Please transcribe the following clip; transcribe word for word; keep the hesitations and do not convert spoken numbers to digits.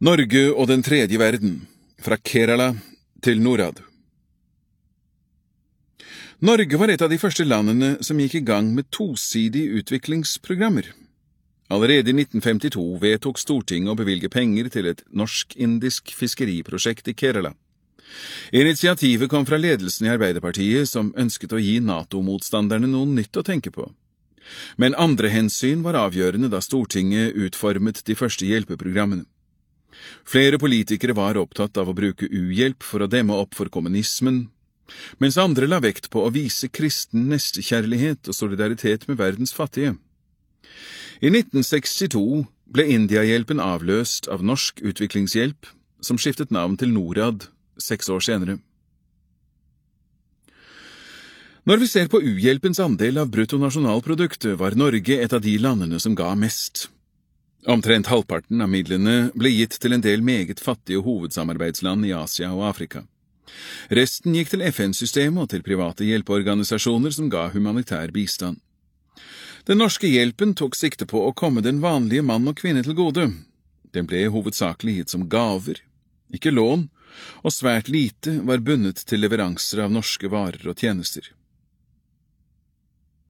Norge og den tredje verden, fra Kerala til Norad. Norge var et av de første landene som gikk i gang med tosidige utviklingsprogrammer. Allerede i nitten femtito vedtok Stortinget å bevilge penger til et norsk-indisk fiskeriprosjekt i Kerala. Initiativet kom fra ledelsen i Arbeiderpartiet, som ønsket å gi NATO-motstanderne noe nytt å tenke på. Men andre hensyn var avgjørende da Stortinget utformet de første hjelpeprogrammene. Flere politikere var opptatt av å bruke uhjelp for å demme opp for kommunismen, mens andre la vekt på å vise kristen nestekjærlighet og solidaritet med verdens fattige. I nitten sekstito ble Indiahjelpen avløst av Norsk Utviklingshjelp, som skiftet navn til Norad seks år senere. Når vi ser på uhjelpens andel av bruttonasjonalproduktet, var Norge et av de landene som ga mest. Omtrent halvparten av midlene ble gitt til en del meget fattige hovedsamarbeidsland i Asia og Afrika. Resten gikk til F N-systemet og til private hjelpeorganisasjoner som ga humanitær bistand. Den norske hjelpen tok sikte på å komme den vanlige mann og kvinne til gode. Den ble hovedsakelig gitt som gaver, ikke lån, og svært lite var bundet til leveranser av norske varer og tjenester.